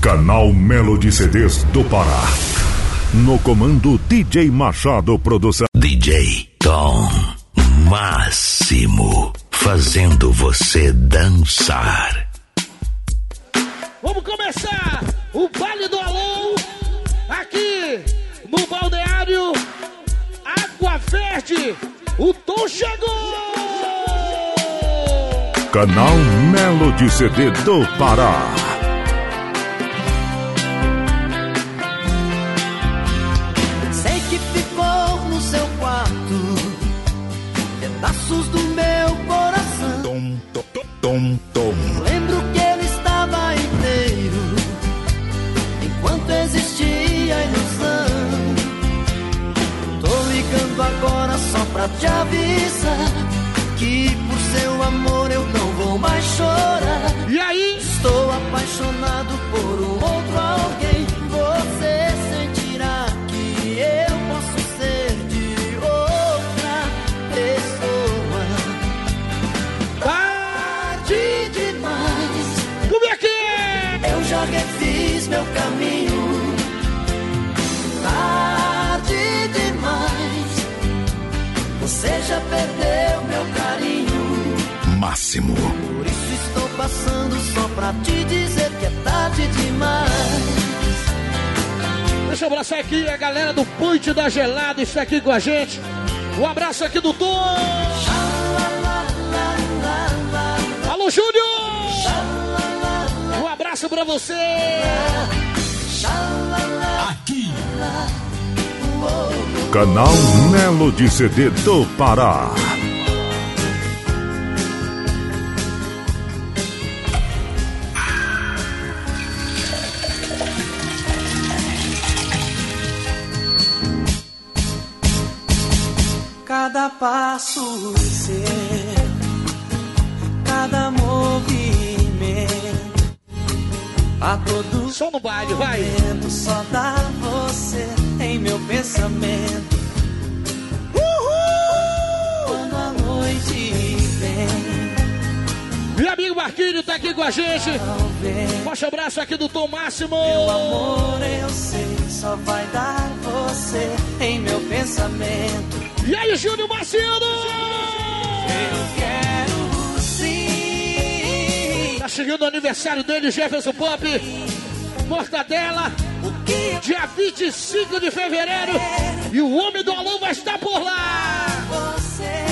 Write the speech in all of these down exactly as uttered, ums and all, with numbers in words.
Canal Melody C Ds do Pará. No comando D J Machado Produção. D J Tom Máximo, fazendo você dançar. Vamos começar o baile do Alô aqui no balneário Água Verde. O Tom chegou! Canal Melody C D do Pará. Sei que ficou no seu quarto pedaços do meu coração. Tom, tom, tom, tom. Lembro que ele estava inteiro enquanto existia a ilusão. Tô ligando agora só pra te avisar que por seu amor eu não vou mais chorar. E aí? Estou apaixonado por um outro alguém. Você sentirá que eu posso ser de outra pessoa. Tarde demais. Como é que é? Eu já refiz meu caminho. Tarde demais. Você já perdeu meu carinho. Máximo. Por isso estou passando só pra te dizer que é tarde demais. Deixa eu abraçar aqui a galera do Ponte da Gelada, está aqui com a gente. Um abraço aqui do Tom. Alô, Júnior! Um abraço pra você. Aqui. Canal Melody C D do Pará. Cada passo seu, cada movimento, a todo Só no baile, vai. momento só dá você em meu pensamento. Uhul! Quando a noite vem, Meu amigo Marquinhos tá aqui com a gente. vem. Forte abraço aqui do Tom Máximo. Meu amor, eu sei, só vai dar você em meu pensamento. E aí, Júnior Marciano? Eu quero sim. Tá chegando o aniversário dele, Jefferson Pop. Mortadela. Dia vinte e cinco de fevereiro. E o homem do Alô vai estar por lá. Você,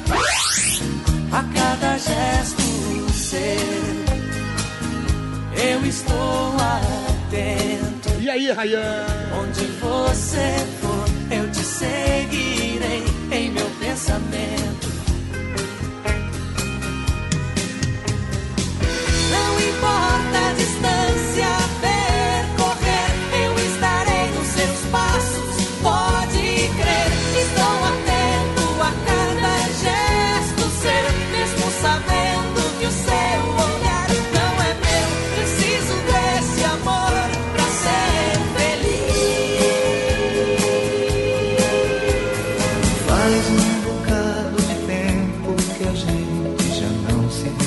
a cada gesto seu, eu estou atento. E aí, Rayan? Onde você for, eu te seguirei em meu pensamento. Não importa a distância percorrer, eu estarei nos seus passos, pode crer. Estou atento a cada gesto seu, mesmo sabendo que o seu olhar não é meu. Preciso desse amor pra ser feliz. Faz um bocado de tempo que a gente já não se vê.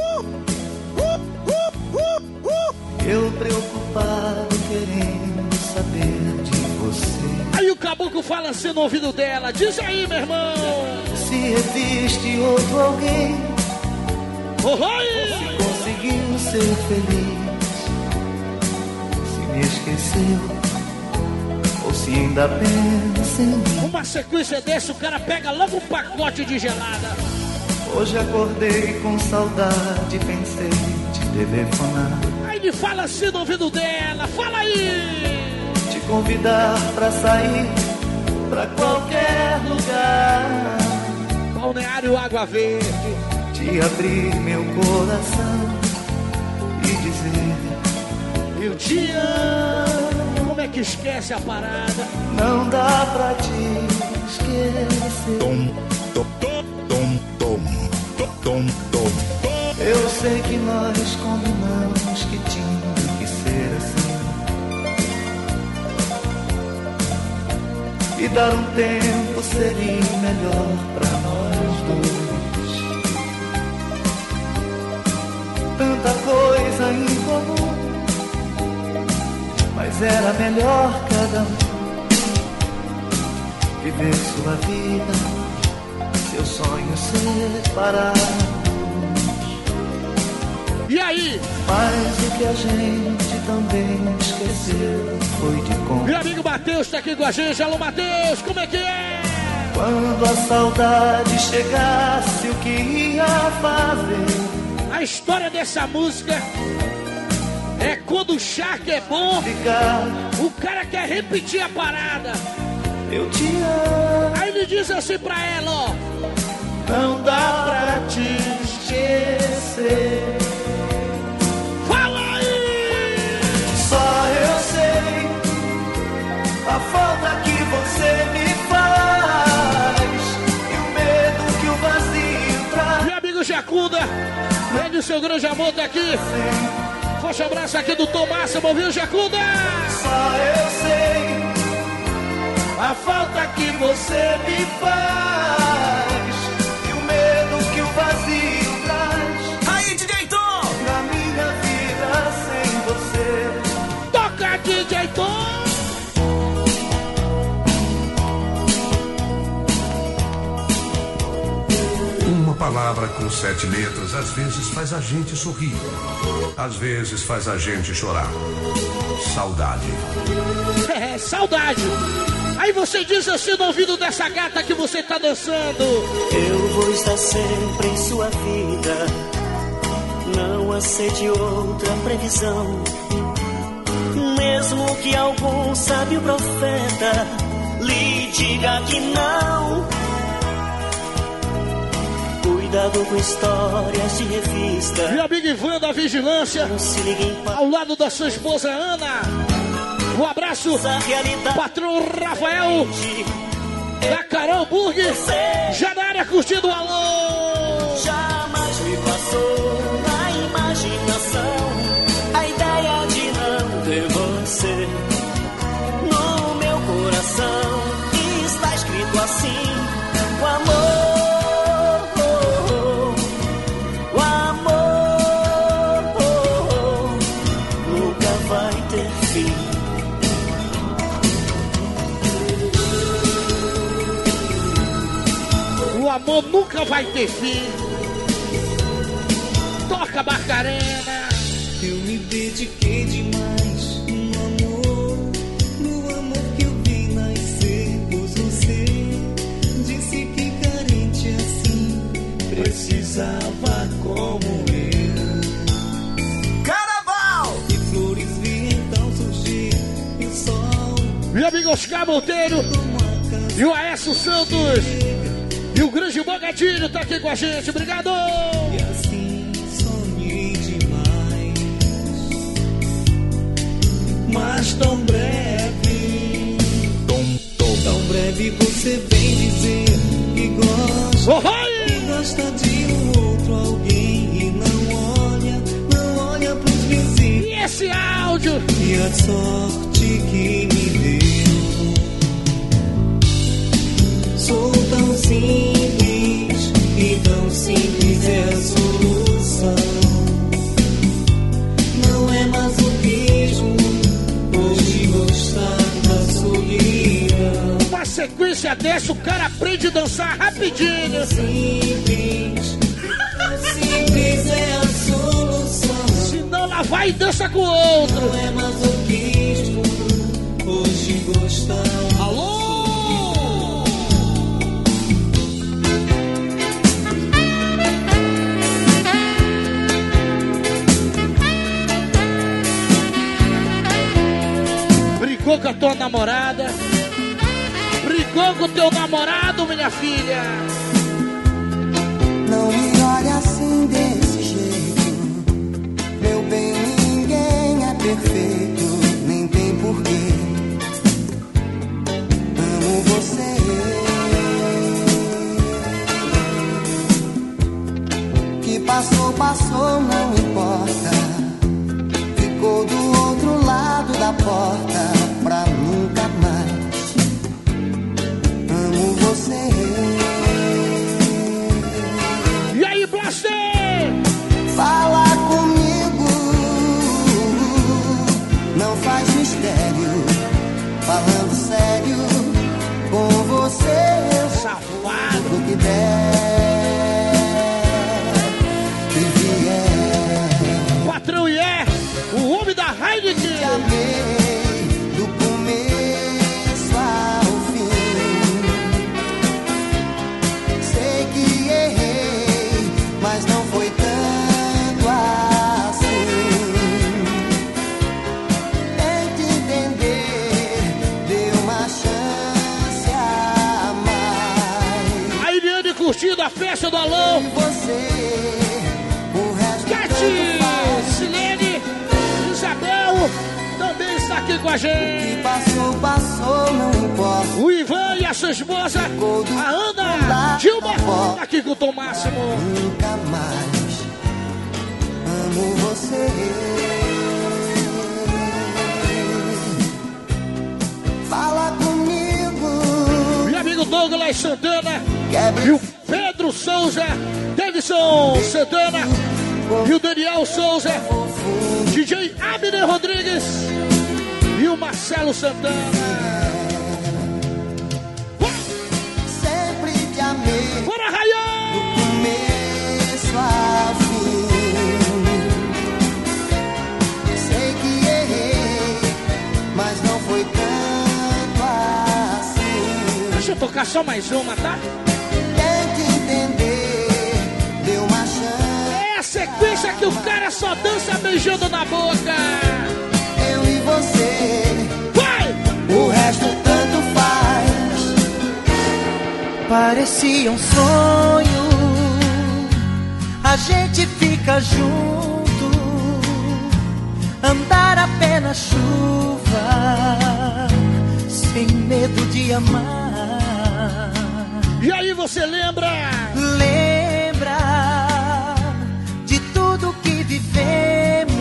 Eu preocupado querendo saber de você. Aí o caboclo fala assim no ouvido dela. Diz aí, meu irmão. Se existe outro alguém Oh, oi! conseguiu ser feliz, se me esqueceu ou se ainda pensa em mim. Uma sequência desse, o cara pega logo um pacote de gelada. Hoje acordei com saudade, pensei te telefonar, Aí ele fala assim no ouvido dela. Fala aí! te convidar pra sair pra qualquer lugar, Balneário Água Verde. te abrir meu coração e dizer Eu te amo. Como é que esquece a parada? não dá pra te esquecer. Tom, tom, tom, tom, tom, tom, tom. Eu sei que nós combinamos que tinha que ser assim, e dar um tempo seria melhor pra nós dois. Tanta coisa em comum Mas era melhor cada um viver sua vida, seus sonhos separados. E aí? Mas o que a gente também esqueceu foi de como. Meu amigo Matheus tá aqui com a gente. Alô, Matheus, como é que é? Quando a saudade chegasse, o que ia fazer? A história dessa música é quando o charque é bom, Ficar, o cara quer repetir a parada. eu te amo. Aí ele diz assim pra ela, ó. Não dá pra te esquecer. Fala aí! Só eu sei a falta que você me faz e o medo que o vazio traz. Meu amigo Jacunda, ele e seu grande amor tá aqui. Forte abraço aqui do Tom Máximo, viu, Jacunda? Só eu sei a falta que você me faz e o medo que o vazio traz. Aí, D J Tom! Na minha vida sem você. Toca, D J Tom! Uma palavra com sete letras às vezes faz a gente sorrir, às vezes faz a gente chorar. Saudade. É, saudade. Aí você diz assim no ouvido dessa gata que você tá dançando. Eu vou estar sempre em sua vida, não aceite outra previsão. Mesmo que algum sábio profeta lhe diga que não. Cuidado com histórias de revista. Meu amigo Ivan da Vigilância, Não se ligue em paz. ao lado da sua esposa Ana. Um abraço, patrão Rafael, da Carol Burger, já na área curtindo o alô. Jamais me passou na imaginação a ideia de não ter você no meu coração. Está escrito assim: o amor. O amor nunca vai ter fim. Toca, Barcarena. Eu me dediquei demais no amor, no amor que eu vi nascer. Pois você disse que carente assim precisava como eu. Carnaval! E flores vi então surgir e o sol Meu amigo Oscar Monteiro como a casa. e o Aécio Santos. E o grande Bogatinho tá aqui com a gente. Obrigado! E assim sonhei demais, mas tão breve, Tom, tom. tão breve você vem dizer que gosta, Oh, vai! que gosta de um outro alguém e não olha, não olha pros vizinhos. E esse áudio? E a sorte que me deu. Sou tão simples e tão simples é a solução. Não é masoquismo hoje gostar da solidão. Uma sequência dessa, o cara aprende a dançar rapidinho. Simples, tão simples é a solução. Senão lá vai e dança com o outro. Não é masoquismo hoje gostar. Alô? Brigou com a tua namorada? Brigou com o teu namorado, minha filha? Não me olhe assim desse jeito, meu bem, ninguém é perfeito, nem tem porquê. Amo você. Que passou, passou, não importa. Ficou do outro lado da porta pra nunca mais. Amo você. E aí, Blaster? Fala comigo, não faz mistério. puder e vier. Patrão e é o homem da Heineken. Te amei do começo ao fim. Sei que errei, mas não foi tanto assim. Tente entender, dê uma chance a mais. A Iriane curtindo a festa do Alô. E você, o resto tanto Cati, faz. Silene, Isabel também está aqui com a Que gente. passou, passou, não importa. O Ivan e a sua esposa, a Ana Dilma, tá aqui com o Tom Máximo. Nunca mais amo você. Fala comigo. Meu amigo Douglas Santana Quebra e o Pedro Souza, Davidson Santana e o Daniel Souza, D J Abner Rodrigues e o Marcelo Santana. sempre te amei. Bora, Rayan! Do começo ao fim. Sei que errei, mas não foi tanto assim. Deixa eu tocar só mais uma, tá? Tente entender, dê uma chance. É a sequência que o cara só dança beijando na boca. Eu e você, Vai! o resto tanto faz. Parecia um sonho, a gente fica junto, andar a pé na chuva, sem medo de amar. E aí você lembra? Lembra de tudo que vivemos,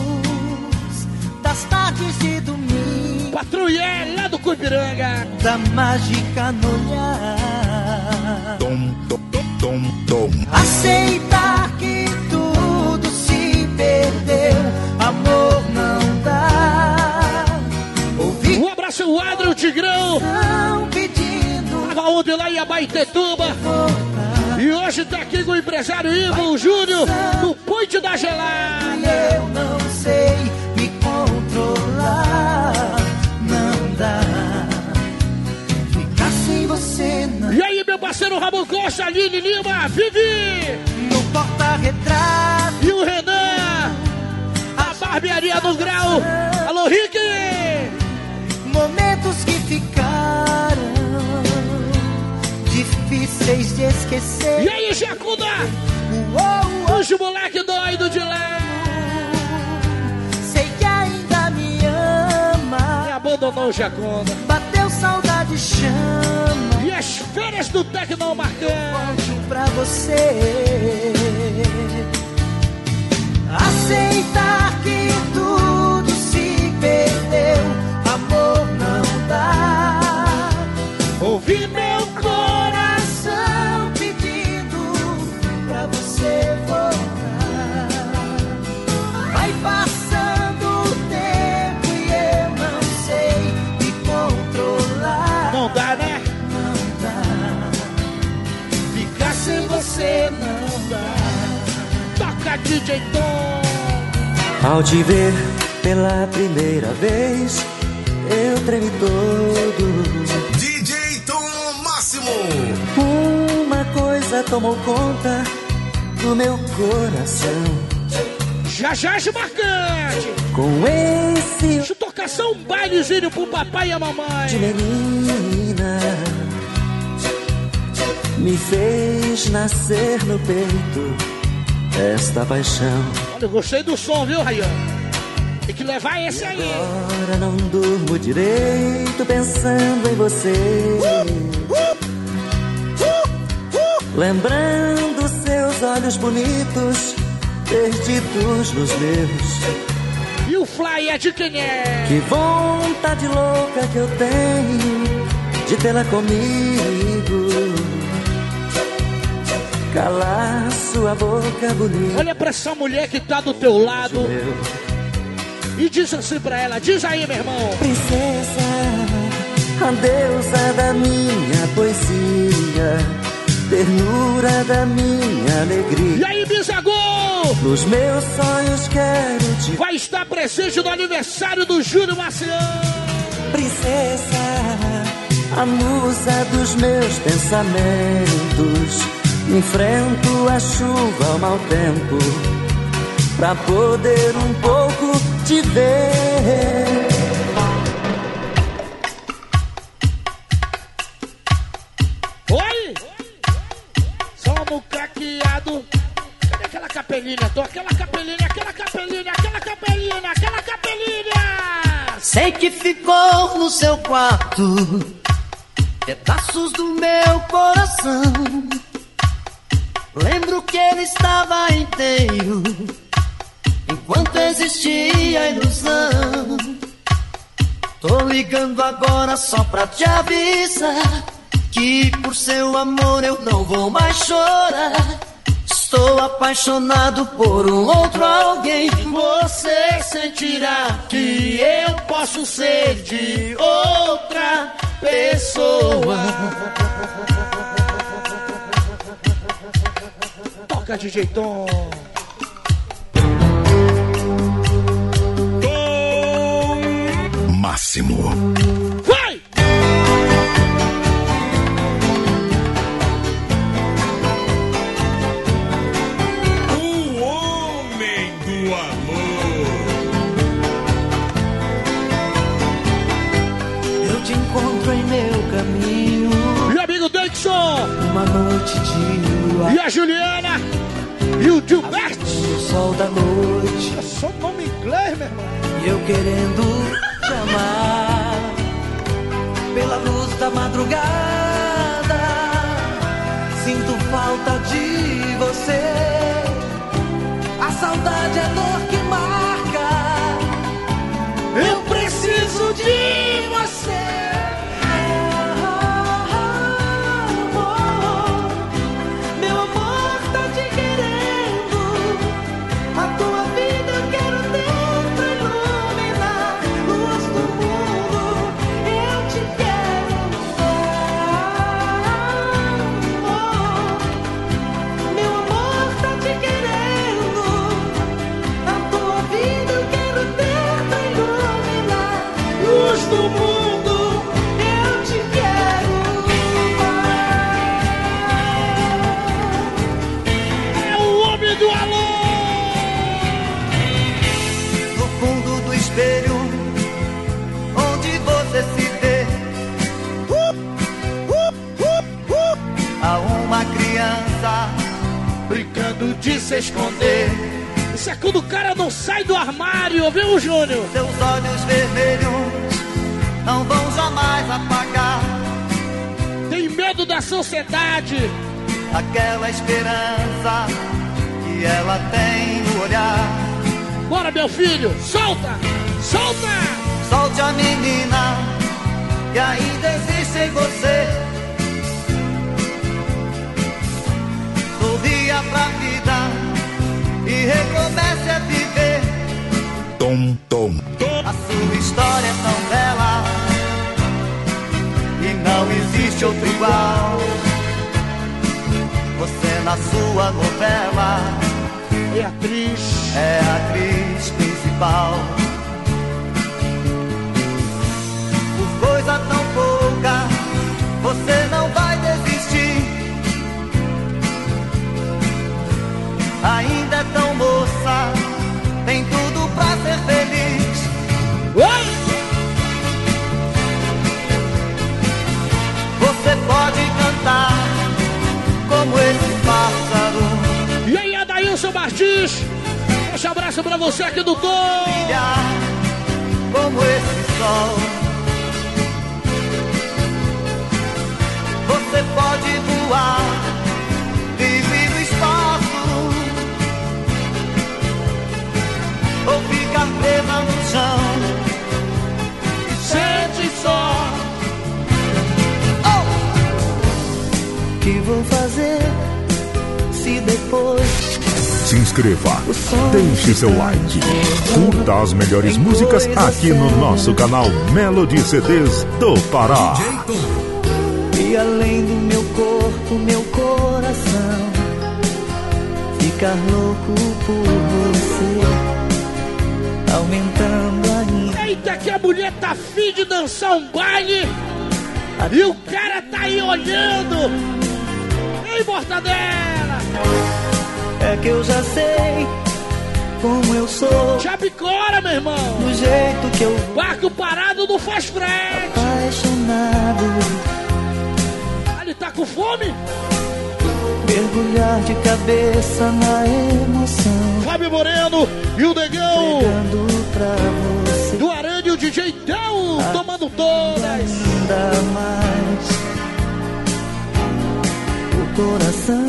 das tardes de domingo, Patrulha lá do Cuipiranga. da mágica no olhar. Tom, tom, tom, tom. Aceitar que tudo se perdeu, amor não dá. Ouvir Um abraço, o Adri, o Tigrão. não pedindo Tava ontem lá em Abaetetuba. voltar. E hoje tá aqui com o empresário Ivo Júnior, do Ponte da E Gelada. eu não sei me controlar, não dá. Ficar sem você não. E aí, meu parceiro Ramon Costa, Aline Lima, Vivi. No porta-retrato, E o Renan, a barbearia do Grau. Alô, Rick. momentos que ficaram difíceis de esquecer. E aí, Jacuda, Uou, uou, os moleque doido de lá. sei que ainda me E ama. abandonou o Jacuda. Bateu saudade, chama. E as férias do Tecno marcando. Volto pra você. Aceitar que tudo se perdeu, amor não dá. Ouvi meu Coração pedindo pra você voltar. Vai passando o tempo e eu não sei me controlar. Não dá, né? Não dá. Ficar sem você não dá. Toca D J Tom. Ao te ver pela primeira vez, eu tremi todo. D J Tom Máximo. Uma coisa tomou conta do meu coração. Já já de marcante. Com esse Deixa eu tocar só um bailezinho pro papai e a mamãe. de menina, me fez nascer no peito esta paixão. Olha, eu gostei do som, viu, Rayan? Tem que levar esse aí. Agora não durmo direito pensando em você. Lembrando seus olhos bonitos, perdidos nos meus. E o fly é de quem é? Que vontade louca que eu tenho de tê-la comigo. Calar sua boca bonita. Olha pra essa mulher que tá do teu lado Meu. e diz assim pra ela. Diz aí, meu irmão. Princesa, a deusa da minha poesia, ternura da minha alegria. E aí, bisagô? Nos meus sonhos quero te... Vai estar presente no aniversário do Júnior Marciano. Princesa, a musa dos meus pensamentos. Enfrento a chuva, o mau tempo, pra poder um pouco te ver. Oi! Somos craqueado. Cadê aquela capelinha? Tô aquela capelinha, aquela capelinha, aquela capelinha, aquela capelinha. Sei que ficou no seu quarto pedaços do meu coração. Lembro que ele estava inteiro enquanto existia a ilusão. Tô ligando agora só pra te avisar que por seu amor eu não vou mais chorar. Estou apaixonado por um outro alguém. Você sentirá que eu posso ser de outra pessoa. Toca, D J Tom. Máximo. Vai! O homem do amor. Eu te encontro em meu caminho. E amigo Dixon. Uma noite de lua. E a Juliana. E o Gilberto. O sol da noite. É só nome inglês, meu irmão. E eu querendo te amar pela luz da madrugada. Sinto falta de você. A saudade é dor que marca. Eu preciso de você. Brincando de se esconder. Isso é quando o cara não sai do armário, viu, Júnior? Seus olhos vermelhos não vão jamais apagar. Tem medo da sociedade. Aquela esperança que ela tem no olhar. Bora, meu filho, solta! Solta! Solte a menina que ainda existe em você. Sorria pra vida e recomece a viver. Tom, tom, tom. A sua história é tão bela e não existe outro igual. Você na sua novela é atriz, é a atriz principal. Por coisa tão pouca você não vai desistir. Ainda é tão moça, tem tudo pra ser feliz. Oi! Você pode cantar como esse pássaro. E aí, Adailson Martins, um abraço pra você aqui do Tom. Brilhar como esse sol. Você pode voar livre no espaço. Ou ficar presa no chão e sente só. Oh! Que vou fazer se depois? Se inscreva, deixe seu like, curta as melhores músicas aqui no nosso canal Melody C Ds do Pará. E além do meu corpo, meu corpo ficar louco por você, aumentando ainda. Eita, que a mulher tá afim de dançar um baile e o cara tá aí olhando. Ei, Mortadela! É que eu já sei como eu sou. Chapicora, meu irmão! Do jeito que eu vou. Barco parado não faz frete. Apaixonado. Ele tá com fome? Mergulhar de cabeça na emoção. Fábio Moreno e o Negão. Pra você. Do Aranha e o D J Dão, ah, tomando todas. Ainda mais o coração.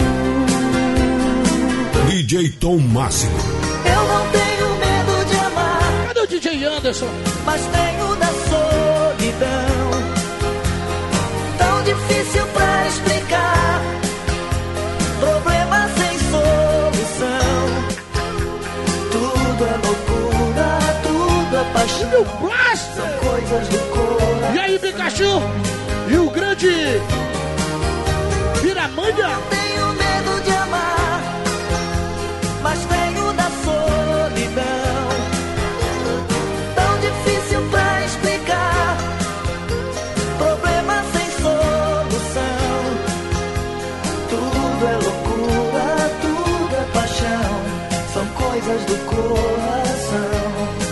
D J Tom Máximo. Eu não tenho medo de amar. Cadê o D J Anderson? Mas tenho da solidão. Tão difícil pra explicar. Problema sem solução. Tudo é loucura, tudo é paixão. Meu braço! São coisas do coração. E aí, Pikachu? E o grande Piramanga? Não tenho medo de amar, mas tenho da solidão. Tão difícil pra explicar. Problema sem solução. Tudo é loucura, tudo é paixão. São coisas do coração.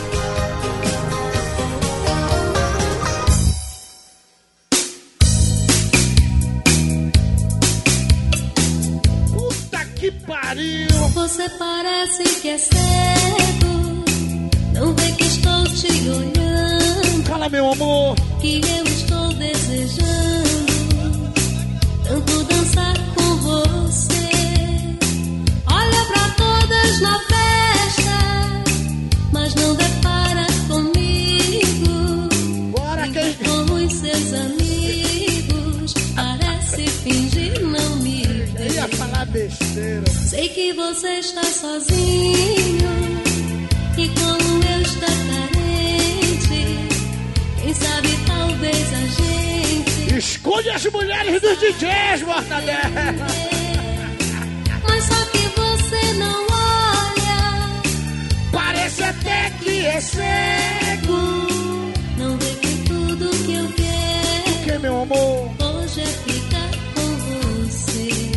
Puta que pariu! Você parece que é cego, não vê que estou te olhando. Fala, meu amor! Que eu estou desejando tanto dançar com você. Olha pra todas na festa, mas não depara comigo. Bora, quem... Com os seus amigos, parece fingir não me ver. Eu ia falar besteira. Sei que você está sozinho e como eu estou carente, quem sabe talvez a gente esconde as mulheres dos D Js, Mortadela. Mas só que você não olha, parece até que é cego. Não vê que tudo que eu quero, o que, meu amor? Hoje é ficar com você.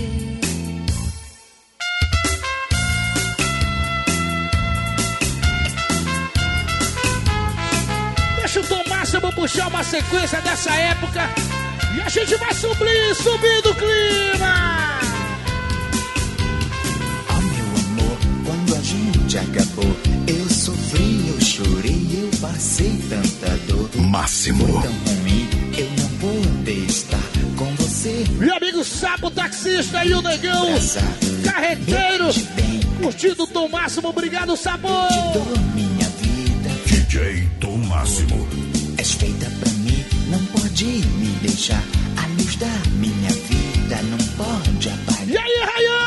Deixa eu tomar, eu vou puxar uma sequência dessa época e a gente vai subir, subindo o clima. Oh, meu amor, quando a gente acabou, eu sofri, eu chorei, eu passei tanta dor. Máximo. Foi tão ruim, eu não poder estar com você. Meu amigo Sapo, taxista e o Negão, carreteiro, curtindo o Tom Máximo, obrigado, Sapo. Eu te dou minha vida, D J Tom Máximo. És feita pra mim, não pode me deixar. A luz da minha vida não pode apagar. E aí,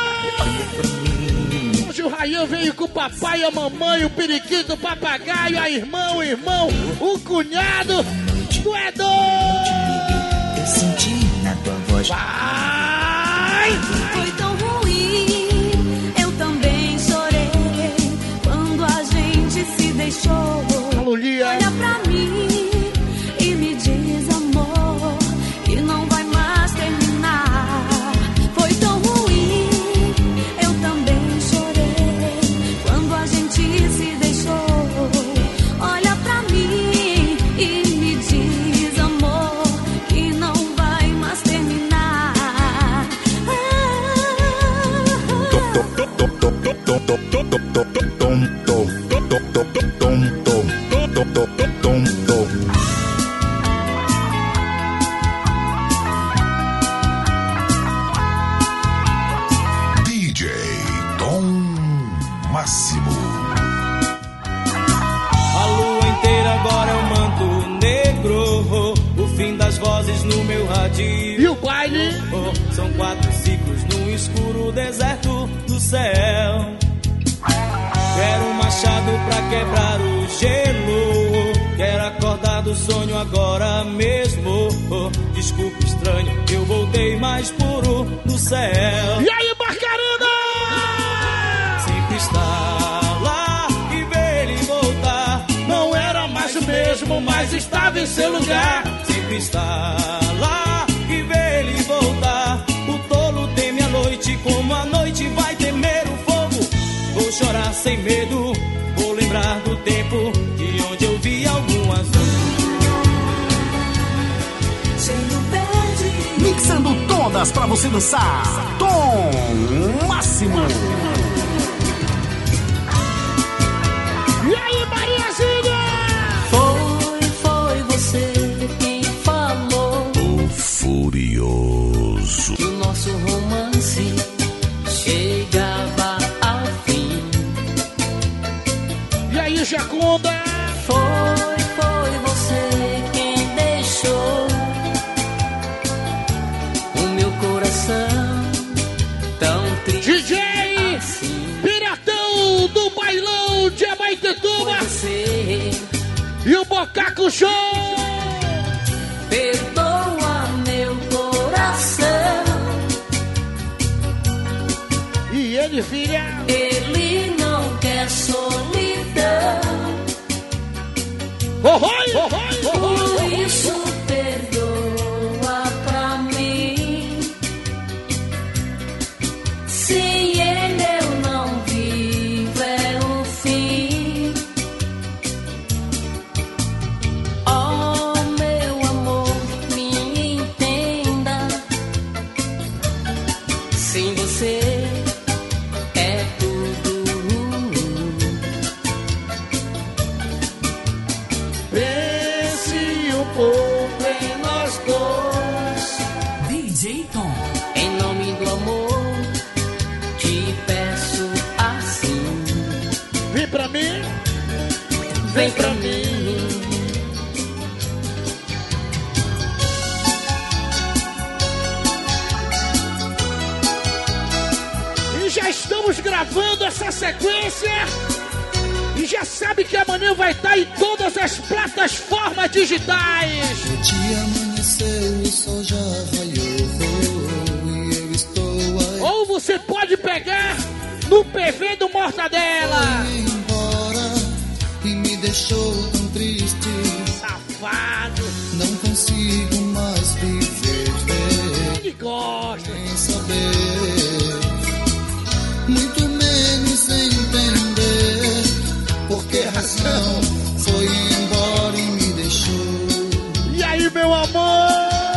Rayan? Hoje o Rayan veio com o papai, a mamãe, o periquito, o papagaio, a irmã, o irmão, o cunhado. Tu é doido! Eu senti na tua voz. Vai! Foi tão ruim, eu também chorei quando a gente se deixou. Aleluia! Olha pra mim e me diz, amor, que não vai mais terminar. Foi tão ruim, eu também chorei quando a gente se deixou. Olha pra mim e me diz, amor, que não vai mais terminar. D J Tom Máximo. A lua inteira agora é um manto negro, o fim das vozes no meu radinho. E o baile? São quatro ciclos no escuro deserto do céu. Quero um machado pra quebrar o gelo, quero acordar do sonho agora mesmo. Desculpa, estranho, eu voltei mais puro do céu. E aí, Barcarena? mesmo, mas estava em seu lugar. Sempre está lá e vê ele voltar. O tolo teme a noite, como a noite vai temer o fogo. Vou chorar sem medo, vou lembrar do tempo de onde eu vi algum azul. Mixando todas pra você dançar. Tom Máximo. E aí, Mariazinha? Foi, foi você quem falou. O Furioso. Que o nosso romance chegava ao fim. E aí, Jacunda? Foi, foi você quem deixou o meu coração tão triste. D J assim. Piratão do bailão de Abaetetuba e o Bocaco Show. Perdoa meu coração. E ele, filha? Ele não quer solidão. Oh, oh, oh, oh, oh, Por oh, oh. isso perdoa pra mim. Sem ele eu não vivo, é o fim. Oh, meu amor, me entenda. Sem você é tudo. Pense um pouco em nós dois. D J Tom. Em nome do amor, te peço assim. Vem pra mim, Vem pra mim. e já estamos gravando essa sequência. E já sabe que amanhã vai estar em todas as plataformas digitais. O dia amanheceu, o sol já raiou e eu estou aí. Ou você pode pegar no P V do Mortadela. Foi embora e me deixou tão triste. Safado. Não consigo mais viver. Que gosta. Sem saber, muito menos entender por que razão foi embora e me deixou. E aí, meu amor?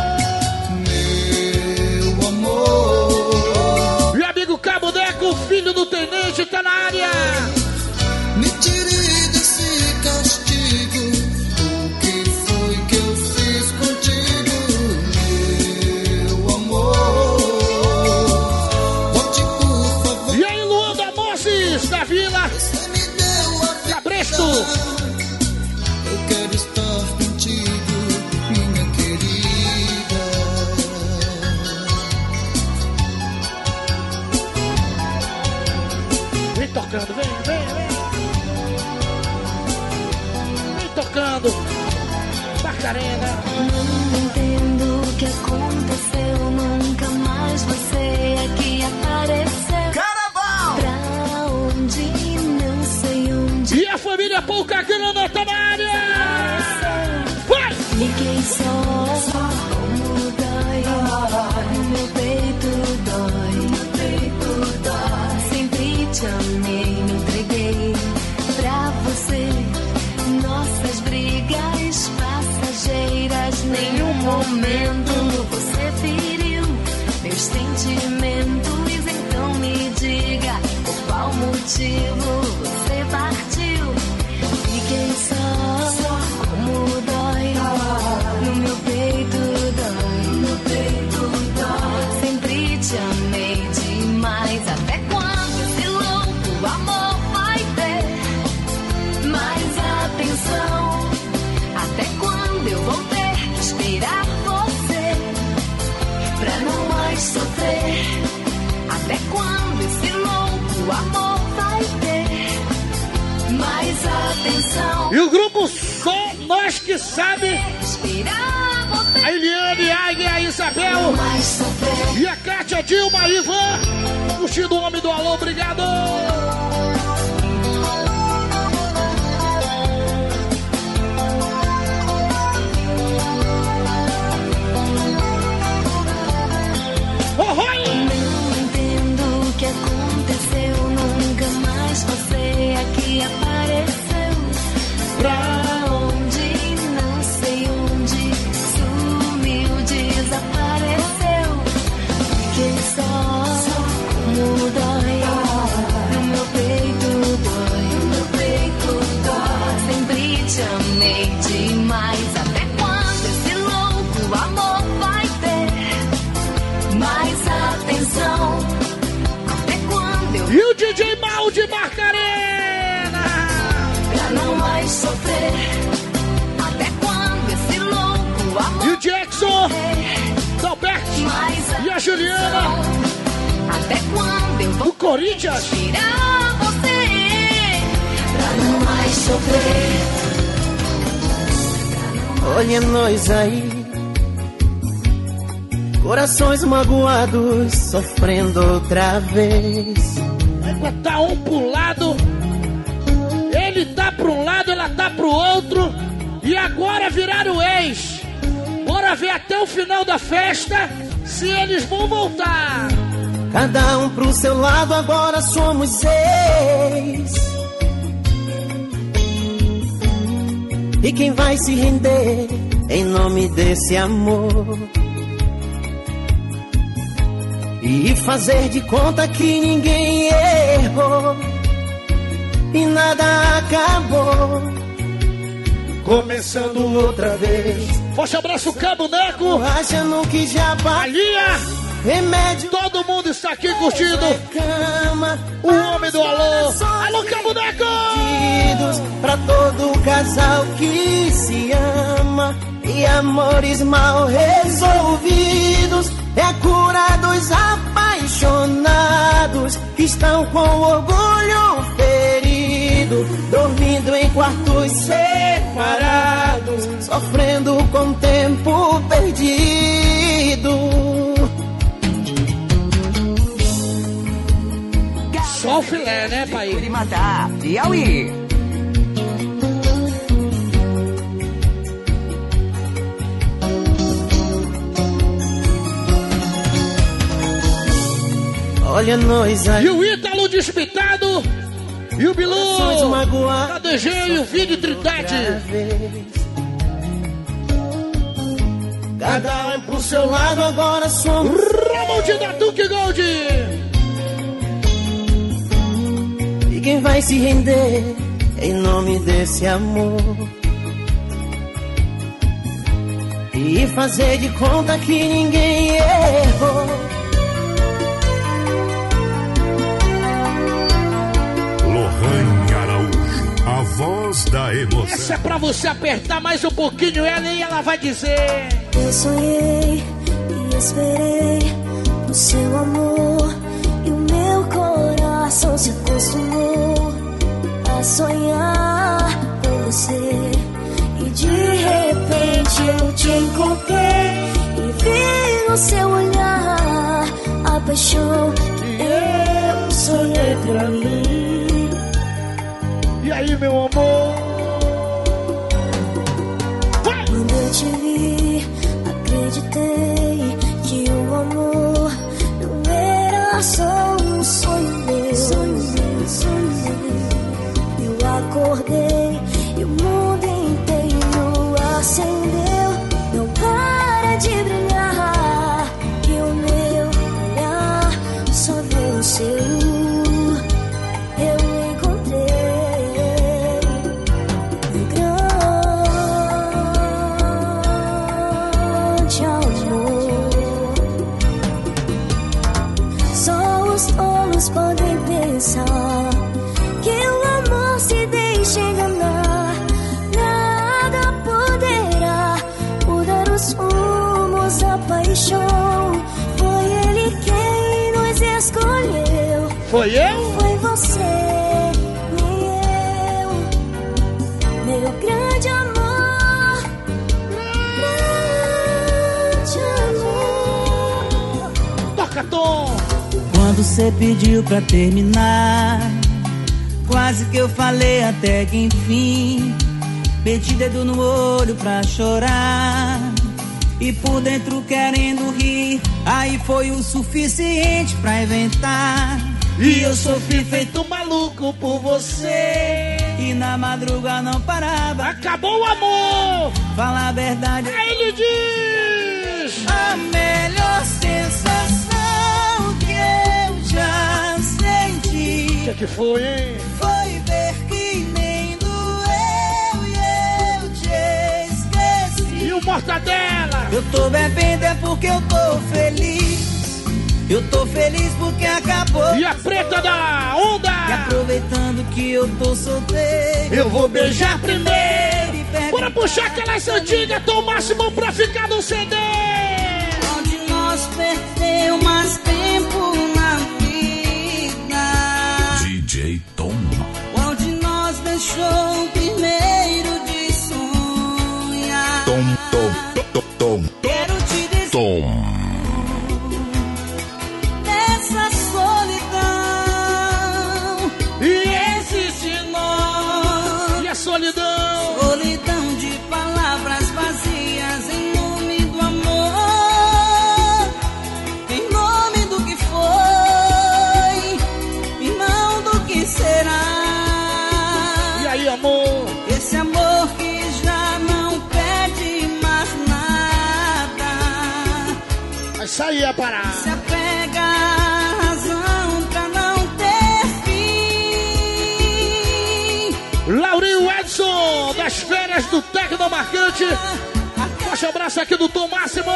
Meu amor, Meu amigo Cabo Deco, filho do tenente, tá na área. me tire desse castigo. O que foi que eu fiz contigo? Meu amor, volte por favor. E aí, Luan da Moces, da Vila Você me deu a Cabresto. Eu quero estar contigo, minha querida. Vem tocando, vem, vem, vem. Vem tocando. Macarena. Não entendo o que aconteceu. Nunca mais você aqui apareceu. Carnaval! Pra onde, não sei onde. E a família Pouca Grana tá na área. Vai! Fiquei só, como dói. No meu peito dói. No peito dói. Sempre te amei, me entreguei pra você. Nossas brigas passageiras, nenhum momento você feriu meus sentimentos. Então me diga por qual motivo você partiu. Fiquei só, como dói. No meu peito dói, no peito dói. Sempre te amei demais. Até quando esse louco amor vai ter mais atenção? Até quando eu vou ter que esperar você pra não mais sofrer? Até quando esse louco amor vai ter mais atenção? E o grupo Só Nós Que Sabe. Esperar você A Eliane, a Águia, a Isabel. não mais sofrer. E a Kátia, Dilma, Ivan. Curtindo o homem do alô, obrigado. Macarena! Pra não mais sofrer. Até quando esse louco amor? E o Jackson, Dalbert e a Juliana. Até quando eu vou do Corinthians tirar você? Pra não mais sofrer. Olha nós aí, corações magoados, sofrendo outra vez. Tá um pro lado, ele tá pro um lado, ela tá pro outro, e agora viraram ex. Bora ver até o final da festa se eles vão voltar. Cada um pro seu lado, agora somos ex. E quem vai se render em nome desse amor? E fazer de conta que ninguém errou e nada acabou, começando outra vez. Forte abraço, Cabo Neco, achando que já Alia, remédio. Todo mundo está aqui curtindo o homem do alô. Alô, Cabo Neco! Pra todo casal que se ama e amores mal resolvidos, é a cura dos apaixonados que estão com orgulho ferido, dormindo em quartos separados, sofrendo com tempo perdido. Só o filé, né, pai? De matar, Piauí. Olha nós aí. E o Ítalo despitado. E o Bilu. A D G e o Vídeo Trindade. Cada um pro seu lado, agora somos Ramon da Duque Gold. E quem vai se render em nome desse amor? E fazer de conta que ninguém errou. Lohane Araújo, a voz da emoção. Essa é pra você apertar mais um pouquinho ela e ela vai dizer: eu sonhei e esperei o seu amor, e o meu coração se acostumou a sonhar com você. E de repente eu te encontrei e vi no seu olhar a paixão que eu sonhei pra mim. E aí, meu amor? Vai! Quando eu te vi, acreditei que o amor não era só um sonho meu, sonho meu, sonho meu. Eu acordei e o mundo inteiro acendeu. Não para de brilhar, que o meu olhar só vê o seu. Eu encontrei um grande amor. Só os tolos podem pensar que o amor se deixa enganar. Nada poderá mudar os rumos da paixão. Foi ele quem nos escolheu. Foi eu? Foi você, nem eu. Meu grande amor, grande amor. Toca, Tom! Quando você pediu pra terminar, quase que eu falei até que enfim. Meti dedo no olho pra chorar e por dentro querendo rir. Aí foi o suficiente pra inventar. E eu sofri feito maluco por você. E na madruga não parava. Acabou o amor. Fala a verdade. Aí ele diz: a melhor sensação que eu já senti. O que, que foi, hein? Foi ver que nem doeu e eu te esqueci. E o Mortadela? Eu tô bebendo é porque eu tô feliz. Eu tô feliz porque acabou. E a preta da onda. E aproveitando que eu tô solteiro, eu vou beijar primeiro. Bora puxar aquelas antigas, Tom Máximo pra ficar no C D. Onde nós perdeu mais tempo na vida. D J Tom. Onde nós deixou primeiro de sonhar. Tom, Tom, Tom, Tom. Quero te dizer. Tom. Essa solidão. E existe nós. E a solidão. Solidão de palavras vazias em nome do amor. Em nome do que foi. E não do que será. E aí, amor? Esse amor que já não pede mais nada. Vai sair a parar. Se apega à razão pra não ter fim. Laurinho Edson, das férias do Tecnomarcante. Forte abraço aqui do Tom Máximo.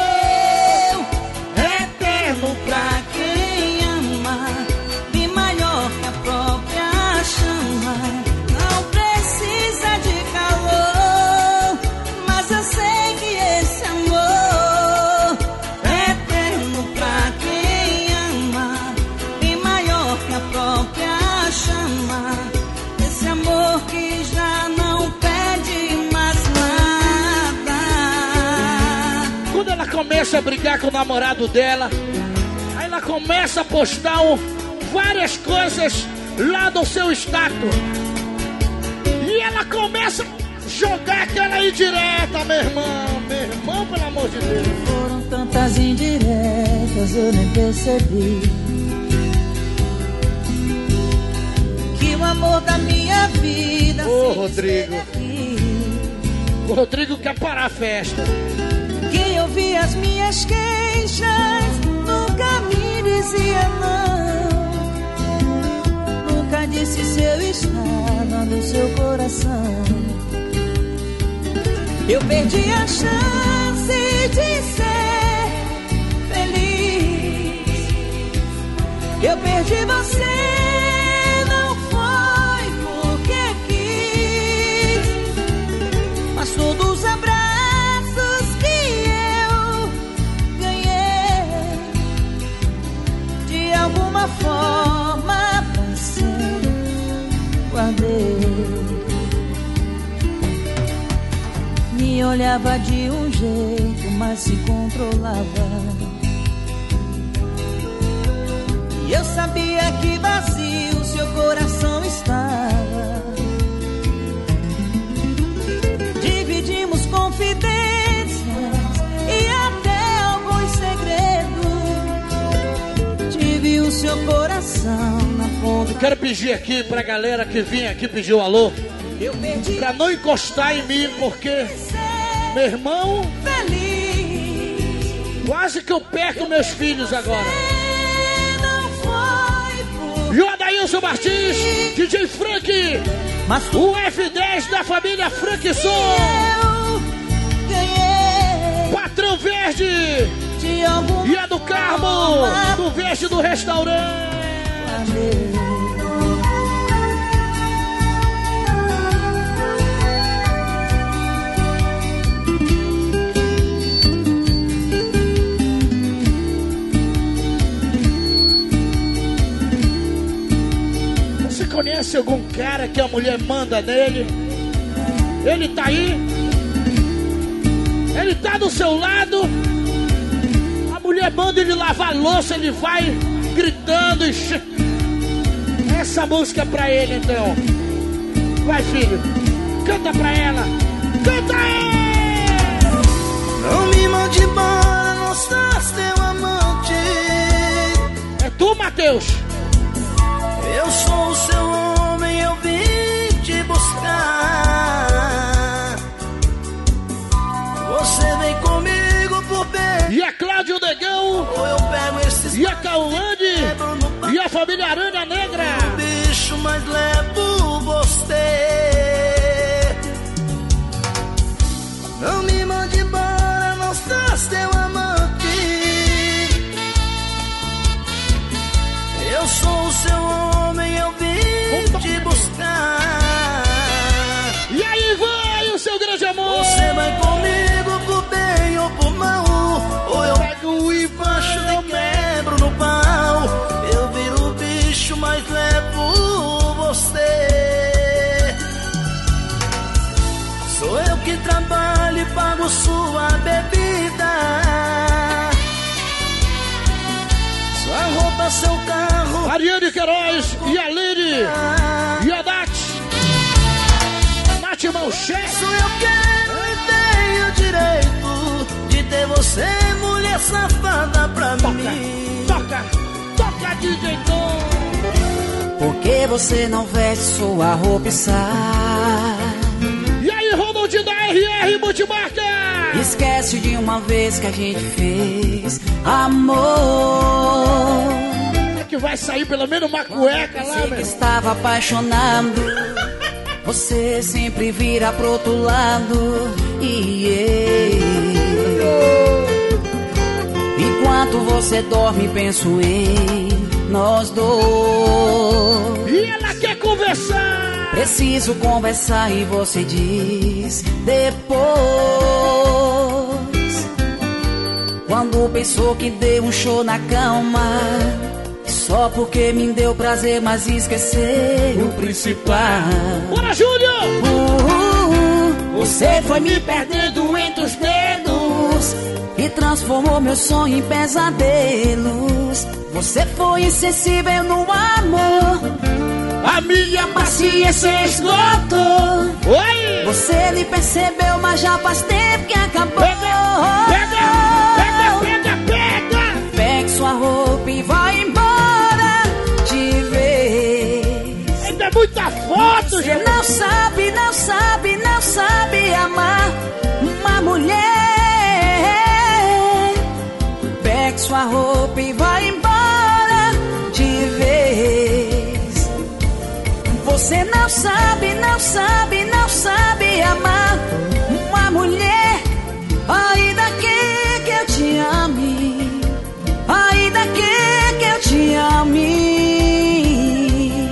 Eterno pra quem ama, e maior que a própria chama. Não precisa de calor, mas eu sei que esse amor é eterno pra quem ama, e maior que a própria chama. Esse amor que já não pede mais nada. Quando ela começa a brigar com o namorado dela, aí ela começa a postar um, várias coisas lá no seu status. E ela começa a jogar aquela indireta, meu irmão. Meu irmão, pelo amor de Deus. Foram tantas indiretas, eu nem percebi que o amor da minha vida. Ô, Rodrigo. O Rodrigo quer parar a festa. Que eu vi as minhas queixas, nunca me dizia não. Nunca disse se eu estava no seu coração. Eu perdi a chance de ser feliz. Eu perdi você, não foi porque quis, mas todos os abraços que eu ganhei, de alguma forma passei, guardei. Me olhava de um jeito, mas se controlava. E eu sabia que vazio seu coração estava. Dividimos confidências e até alguns segredos. Tive o seu coração na ponta. Eu quero pedir aqui pra galera que vinha aqui pedir o alô, pra não encostar em mim, porque, meu irmão, quase que eu perco meus filhos agora. E o Adailson Martins, D J Frank, o F dez da família Frank Som, Patrão Verde e a do Carmo, do Verde do Restaurante. Conhece algum cara que a mulher manda nele? Ele tá aí? Ele tá do seu lado? A mulher manda ele lavar a louça, ele vai gritando e... Essa música é pra ele, então. Vai, filho, canta pra ela. Canta aí! Não me mande embora, não estás teu amante. É tu, Matheus? Eu sou o seu homem, eu vim te buscar. Você vem comigo por bem. E a Cláudio Negão, eu pego esses e a Caulane, e a família Aranha Negra. Bicho, mas levo você. Não me mande embora, não estás teu amante. pago sua bebida, sua roupa, seu carro. Ariane Queiroz e a Liri e a Nath. Nath Malché. Isso eu quero e tenho direito de ter você, mulher safada, pra toca, mim. Toca, toca, D J Tom. Por que você não veste sua roupa e sai? E aí, Ronald da R R Multimarca? Esquece de uma vez que a gente fez amor. É que vai sair pelo menos uma cueca lá, velho. Você que estava apaixonado, você sempre vira pro outro lado. Yeah. Enquanto você dorme, penso em nós dois. E ela quer conversar. Preciso conversar e você diz depois. Quando pensou que deu um show na cama, só porque me deu prazer, mas esqueceu o principal. Bora, Júnior! Uh, uh, uh, você foi me perdendo entre os dedos e transformou meu sonho em pesadelos. Você foi insensível no amor, a minha paciência esgotou. Oi! Você nem percebeu, mas já faz tempo que acabou. Pega, pega, pega, pega. Pegue sua roupa e vai embora de vez. Ainda é muita foto, Você gente. não sabe, não sabe, não sabe amar uma mulher. Pegue sua roupa e vai embora de vez. Você não sabe, não sabe, não sabe amar uma mulher. Ainda que, que eu te ame, ainda que, que eu te ame.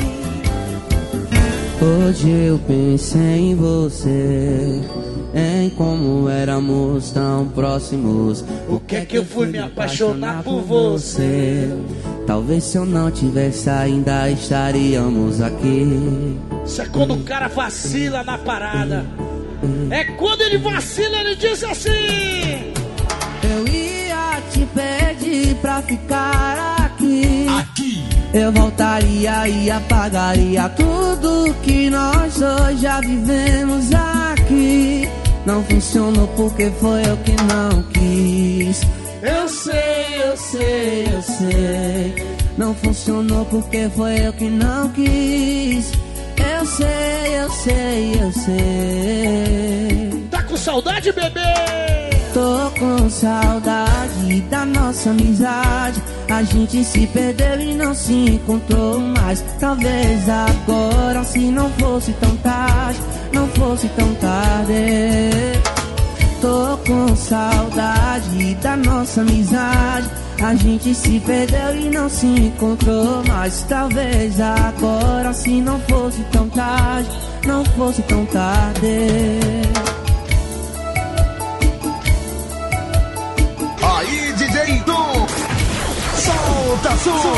Hoje eu pensei em você, em como éramos tão próximos. O que é que eu fui me apaixonar por você? Talvez se eu não tivesse ainda estaríamos aqui. Isso é quando o cara vacila na parada. É quando ele vacila, ele diz assim: eu ia te pedir pra ficar aqui. Aqui. Eu voltaria e apagaria tudo que nós dois já vivemos aqui. Não funcionou porque foi eu que não quis. Eu sei, eu sei, eu sei. Não funcionou porque foi eu que não quis. Eu sei, eu sei, eu sei. Tá com saudade, bebê? Tô com saudade da nossa amizade. A gente se perdeu e não se encontrou mais. Talvez agora, se não fosse tão tarde, não fosse tão tarde. Tô com saudade da nossa amizade. A gente se perdeu e não se encontrou mais. Talvez agora, se não fosse tão tarde, não fosse tão tarde. Aí, D J Tom, solta som.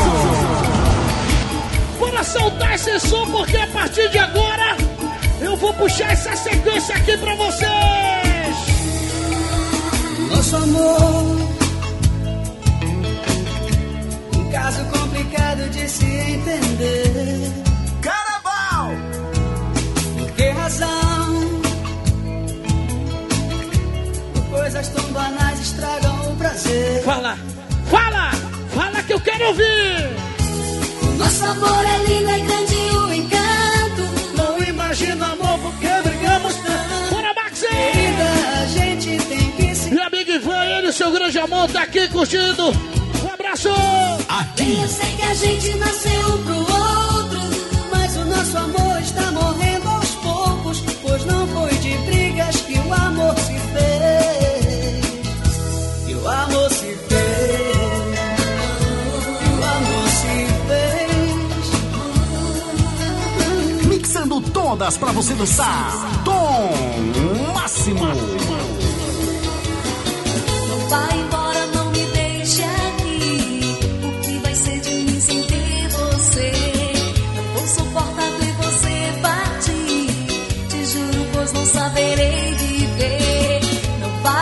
Bora soltar esse som, porque a partir de agora eu vou puxar essa sequência aqui pra vocês. Nosso amor, um caso complicado de se entender. Carnaval! Por que razão? Por coisas tão banais estragam o prazer. Fala, fala, fala que eu quero ouvir. Nosso amor é lindo, é grande o encanto. Não imagino amor porque brigamos tanto. Bora, Maxi! A gente tem que se... Meu amigo Ivan, ele, seu grande amor, tá aqui curtindo. Um abraço! Aqui. Eu sei que a gente nasceu um pro outro, mas o nosso amor está morrendo aos poucos. Pois não foi de brigas que o amor se fez. Que o amor se fez. Que o amor se fez. Mixando todas pra você dançar. Tom Máximo. não vai embora, não me deixe aqui. O que vai ser de mim sem ter você? Não vou suportar ver você partir. Te juro, pois não saberei viver. Não vai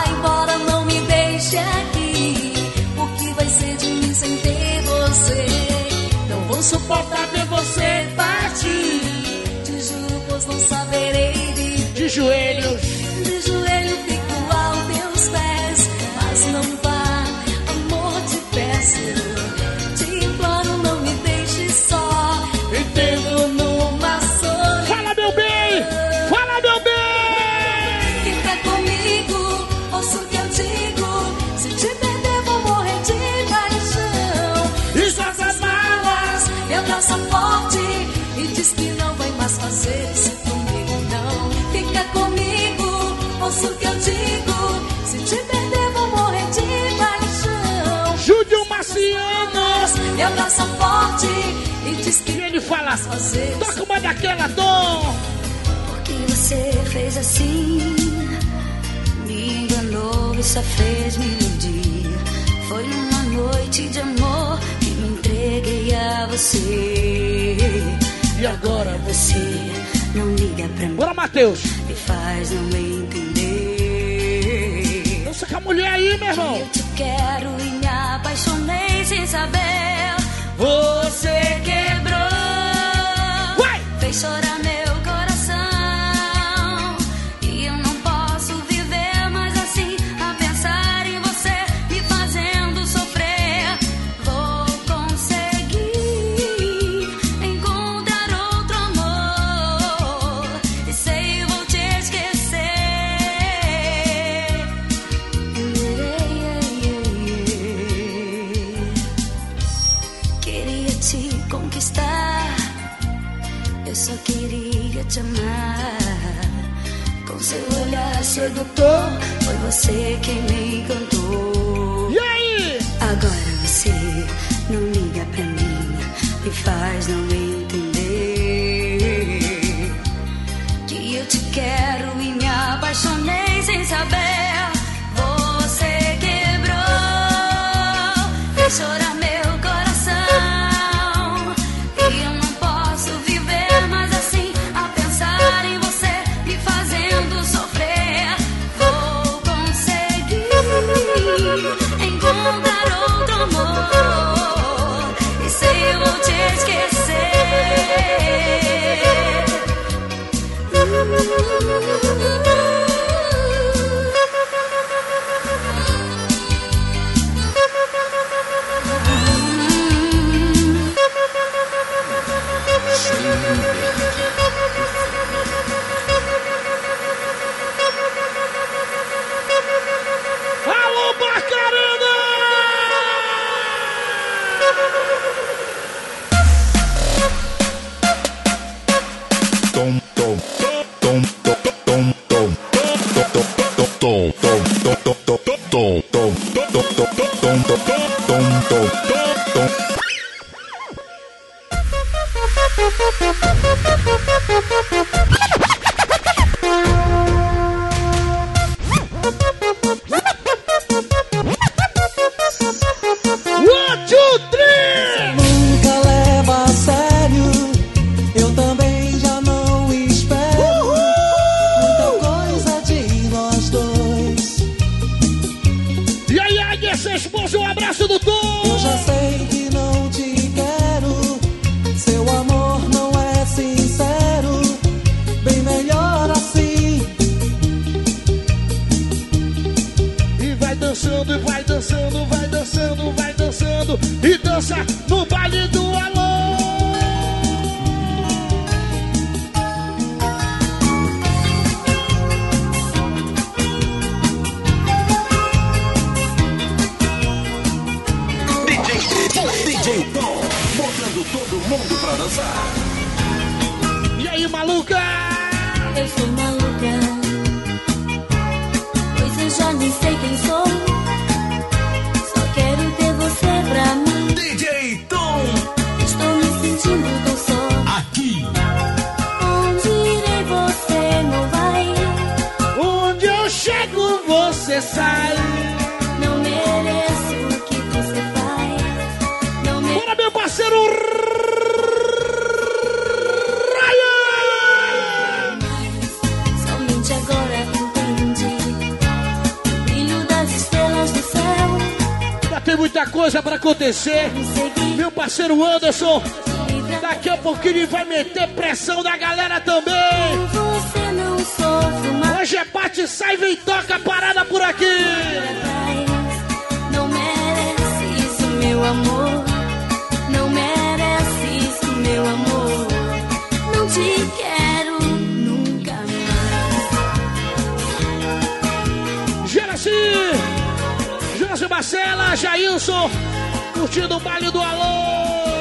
suporta ver você partir. Te juro, pois não saberei viver. De joelhos, De joelho fico aos teus pés, mas não vá, amor, te peço. Te imploro, não me deixe só, vivendo numa solidão. fala meu bem, fala meu bem. Fica comigo, ouça o que eu digo. Se te perder, vou morrer de paixão. E suas malas, Eu traço forte e diz que não vai mais fazer isso comigo, não. Fica comigo, ouça o que eu digo. Se te perder, vou morrer de paixão. Júlio Marciano. Eu traço forte e diz que E ele fala, fazer toca uma daquela, Tom. Porque você fez assim, me enganou e só fez me iludir. Foi uma noite de amor que me entreguei a você. E agora Você não liga pra mim, bora, Matheus. me faz não entender. Dança com a mulher aí, meu irmão. Eu te quero e me apaixonei sem saber. Você quebrou, Vai! fez chorar meu coração. E eu não posso viver mais assim, a pensar em você, me fazendo sofrer. Vou conseguir encontrar outro amor, e sei vou te esquecer. Queria te conquistar, eu só queria te amar. Com seu olhar sedutor, foi você quem me encantou. E aí? Agora você não liga pra mim, me faz não entender que eu te quero e me apaixonei sem saber. Você quebrou, fez chorar meu coração. E eu não posso viver mais assim, a pensar em você, me fazendo sofrer. Vou conseguir encontrar outro amor, e sei eu vou te Alô, Bacarena! Tom, tom, tom, tom, tom, tom, tom, tom, tom, tom, tom, tom, tom, tom, tom, tom, tom. One, two, three! Nunca leva a sério, eu também já não espero. Muita coisa de nós dois. E aí, aí, esse esposo, um abraço do Tom! Eu já sei que não te quero, seu amor não é sincero. Bem melhor assim. E vai dançando, e vai dançando, vai dançando, vai dançando. E dança no baile do alô! D J, D J Tom, botando todo mundo pra dançar. E aí, maluca? Eu sou maluca, pois eu já nem sei quem sou. Só quero ter você pra mim. D J Tom, Estou me sentindo tão só. aqui. Onde irei você não vai. Onde eu chego, você sai. Não mereço o que você faz. Não mereço. Bora, meu parceiro Ryan! Somente agora entendi o brilho das estrelas do céu. Ainda tem muita coisa pra acontecer. Meu parceiro Anderson, Daqui a pouquinho ele vai meter pressão na galera também. Você não sofre mais. Hoje é bate, sai, vem, toca a parada por aqui. Não merece isso, meu amor. Não merece isso, meu amor. Não te quero nunca mais. Geraci, José Marcela, Jailson, curtindo o baile do alô.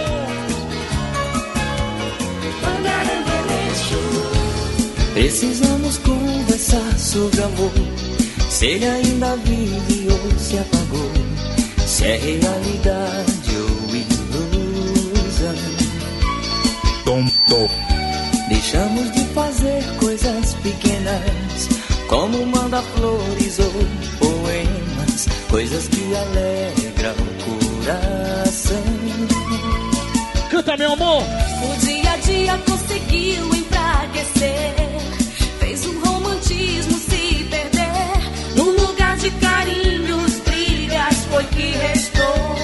Precisamos conversar sobre amor. Se ele ainda vive ou se apagou, se é realidade ou ilusão. Tom, tom. Deixamos de fazer coisas pequenas, como mandar flores ou poemas, coisas que alegram o coração. Canta, meu amor. O dia a dia conseguiu enfraquecer, fez o romantismo se perder. No lugar de carinhos, brigas foi que restou.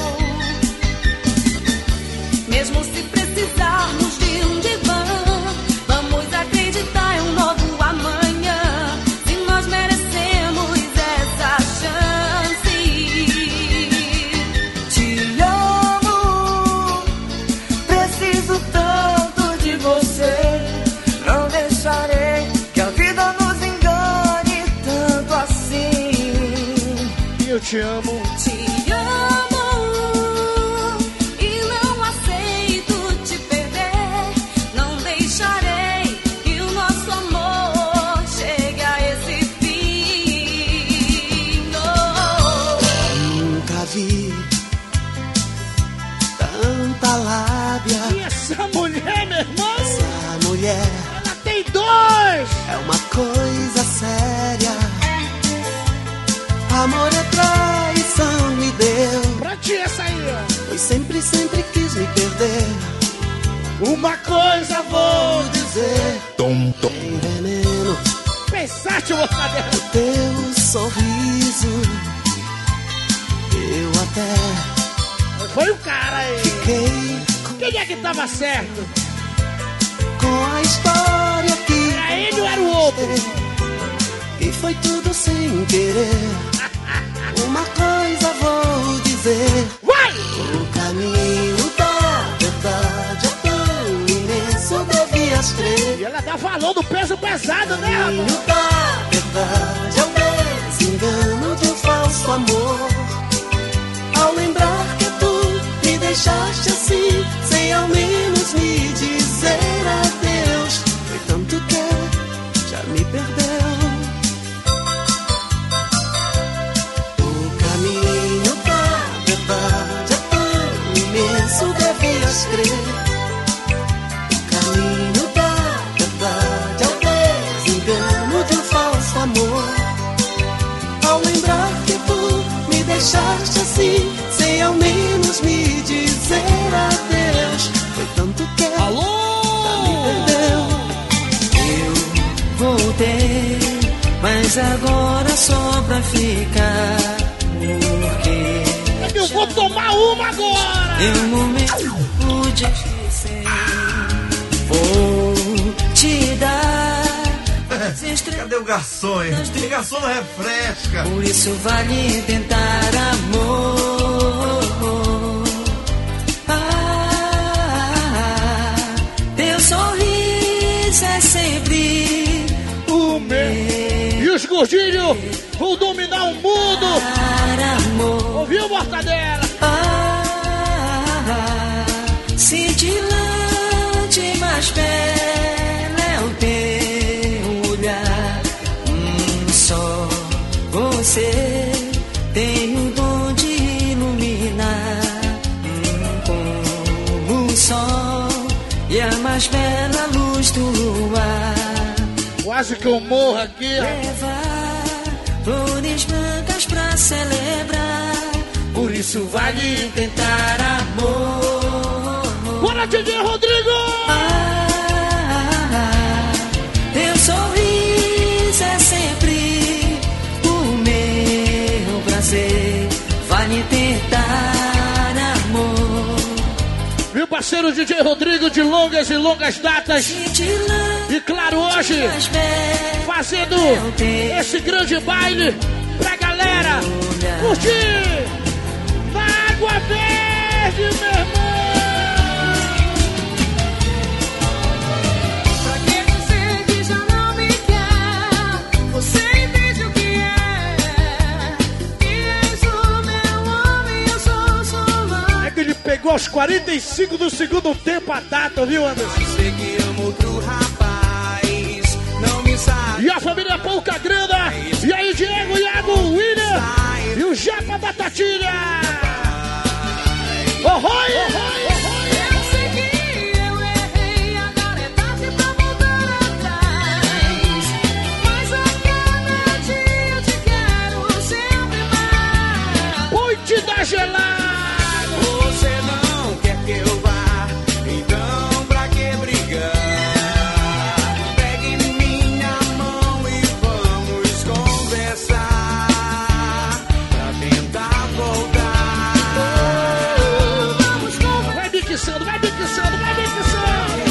Mesmo se precisarmos de um divã, vamos acreditar em um novo amanhã. Se nós merecemos essa chance. Te amo, preciso tanto de você. Não deixarei que a vida nos engane tanto assim. Eu te amo. Te amo e não aceito te perder. Não deixarei que o nosso amor chegue a esse fim. Oh. Nunca vi tanta lábia. E essa mulher, meu irmão? Essa mulher, ela tem dois. é uma coisa séria. Amor é traição, me deu. Pra ti essa aí, ó. Pois sempre, sempre quis me perder. Uma coisa vou dizer. Tom, tom. Tem veneno. Pensaste, mortadela. O teu sorriso. Eu até Foi o cara aí. fiquei Quem é que tava certo? com a história que Era ele ou era o outro? E foi tudo sem querer. Uma coisa vou dizer. Vai! O caminho da verdade é tão imenso, devias crer. E ela dá valor do peso pesado, né, O caminho rapaz? da verdade é o desengano de um falso amor. Ao lembrar que tu me deixaste assim, sem ao menos me dizer adeus. Foi tanto que já me perdeu. O caminho da verdade é tão imenso, devias crer. O caminho da verdade é o desengano de um falso amor. Ao lembrar que tu me deixaste assim, sem ao menos me dizer adeus. Foi tanto que Alô! já me perdeu. Eu voltei, mas agora só pra ficar. Porque Eu vou tomar uma agora! em um momento pude esquecer. Vou te dar. Cadê o garçom, hein? Tem garçom não refresca. Por isso vale tentar amor. Ah, teu sorriso é sempre o meu. E os gordinhos vão dominar o mundo. Ouviu, mortadela? Ah, cintilante, mas bela é o teu olhar. Hum, só você tem o dom de iluminar. Hum, como o sol e a mais bela luz do luar. Quase que eu morro aqui, ó. Levar flores brancas pra celebrar. Por isso vale tentar amor. Bora, D J Rodrigo! Ah, teu sorriso é sempre o meu prazer. Vale tentar amor. Viu, parceiro D J Rodrigo de longas e longas datas. E claro, hoje, fazendo esse grande baile pra galera curtir na Água Verde, meu irmão. Pra que dizer que já não me quer? Você entende o que é? Que és o meu homem, eu sou sua. É que ele pegou aos quarenta e cinco do segundo tempo a data, viu, Anderson? Sei que amo outro rapaz, não me sabe. E a família Pouca Grana. E aí, Diego, Iago, William e o Japa Batatilha. Oh, oh, oh, Eu sei que eu errei, agora é tarde pra voltar atrás. Mas a cada dia eu te quero sempre mais. Ponte da Gelada. Você não quer que eu vá, então pra que brigar? Pegue minha mão e vamos conversar pra tentar voltar. Vai mixando, vai mixando, vai mixando.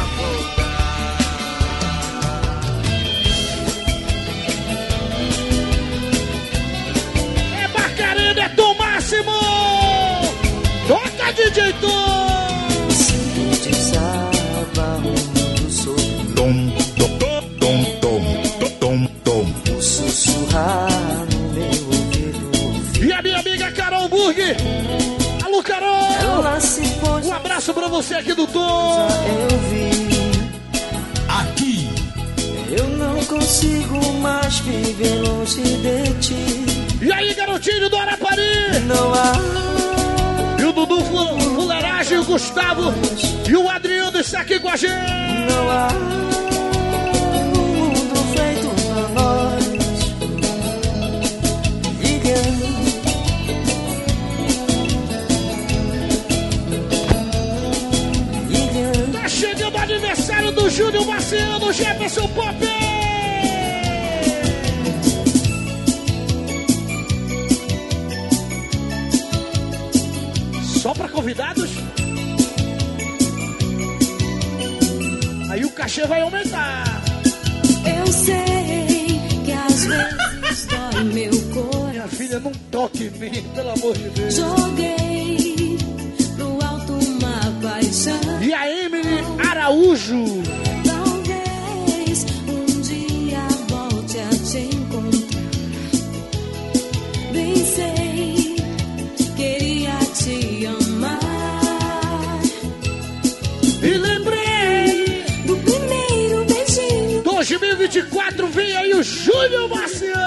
É Barcarena, é Tom Máximo. Toca, D J Tom. Sintetizava o mundo sobre Tom, tom, tom, tom, tom, tom. um sussurrar no meu ouvido. E a minha amiga Carol Burg. Alô, Carol. Ela se pôs. Um abraço pra você aqui do Tom. Eu vi. Aqui. Eu não consigo mais viver longe de ti. E aí, garotinho do Arapari. Não há. E o Dudu Fuleiragem, o Gustavo e o Adriano está aqui com a gente. Não há um mundo feito pra nós. Liga. Tá chegando o aniversário do Júnior Marciano, Jefferson Pop. Só pra convidados? Aí o cachê vai aumentar. Eu sei que às vezes dói meu coração. Minha filha, não toque em mim, pelo amor de Deus. Joguei pro alto uma paixão. E a Emily Araújo. Talvez um dia volte a te encontrar. Bem sei, queria te amar. E lembrei do primeiro beijinho. dois mil e vinte e quatro vem aí o Júnior Marciano.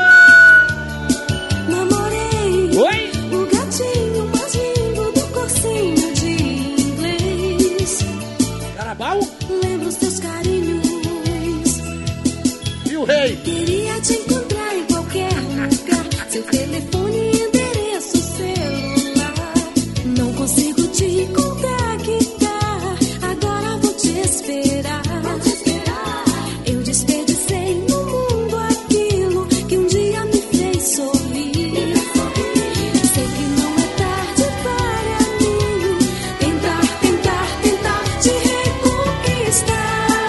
Namorei Oi? o gatinho mais lindo do cursinho de inglês. Carabal? Lembro os teus carinhos. E o rei? Queria te encontrar em qualquer lugar. Seu telefone e endereço celular. Não consigo te contactar. Agora vou te esperar. Eu desperdicei no mundo aquilo que um dia me fez sorrir. Sei que não é tarde para mim tentar, tentar, tentar te reconquistar.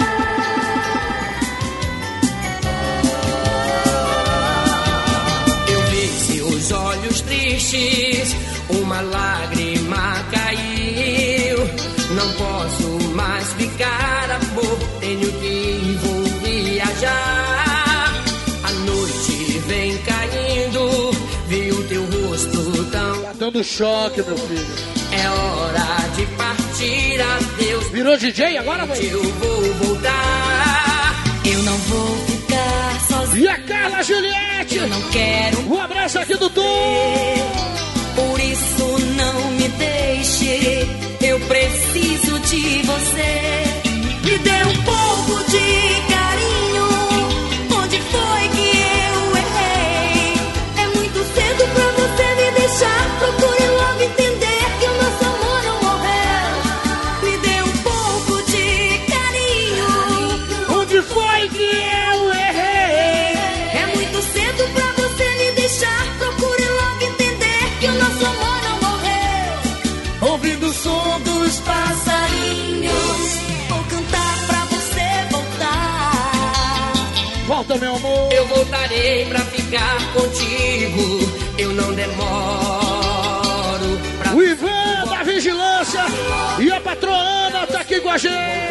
Eu vi seus olhos tristes, uma lágrima caiu. Não posso mais ficar, amor, tenho que vou viajar. A noite vem caindo, vi o teu rosto tão. Tá dando choque, meu filho. É hora de partir, adeus. Virou D J agora, vai? Eu vou voltar. Eu não vou ficar sozinho. E a Carla Juliette? Eu não quero. Um abraço aqui do Tom. Por isso não me deixe. Eu preciso de você. Me dê um pouco de carinho. Onde foi que eu errei? É muito cedo pra você me deixar. Procure logo entender que o nosso amor não morreu. Me dê um pouco de carinho. Onde foi que eu errei? É muito cedo pra você me deixar. ficar contigo, eu não demoro. Pra o Ivan da Vigilância e a patroa Ana tá aqui com a gente.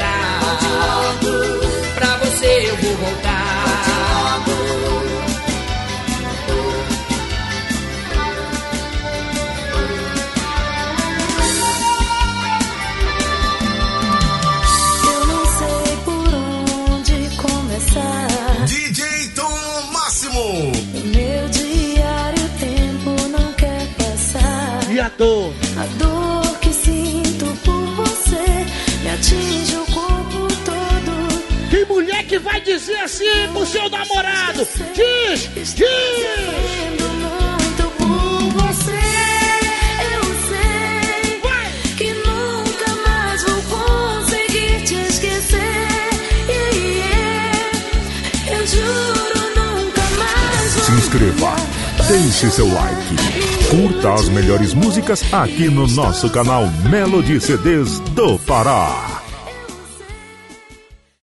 Pra você eu vou voltar. Eu não sei por onde começar. D J Tom Máximo. Meu diário, o tempo não quer passar. E a dor? A dor que sinto por você me atinge o corpo todo. Tem mulher que vai dizer assim pro seu namorado. Diz, diz. Muito por você. Eu sei vai. Que nunca mais vou conseguir te esquecer. Yeah, yeah. Eu juro nunca mais vou. Se inscreva, deixe seu like, curta as melhores músicas aqui no nosso canal Melody C Ds do Pará.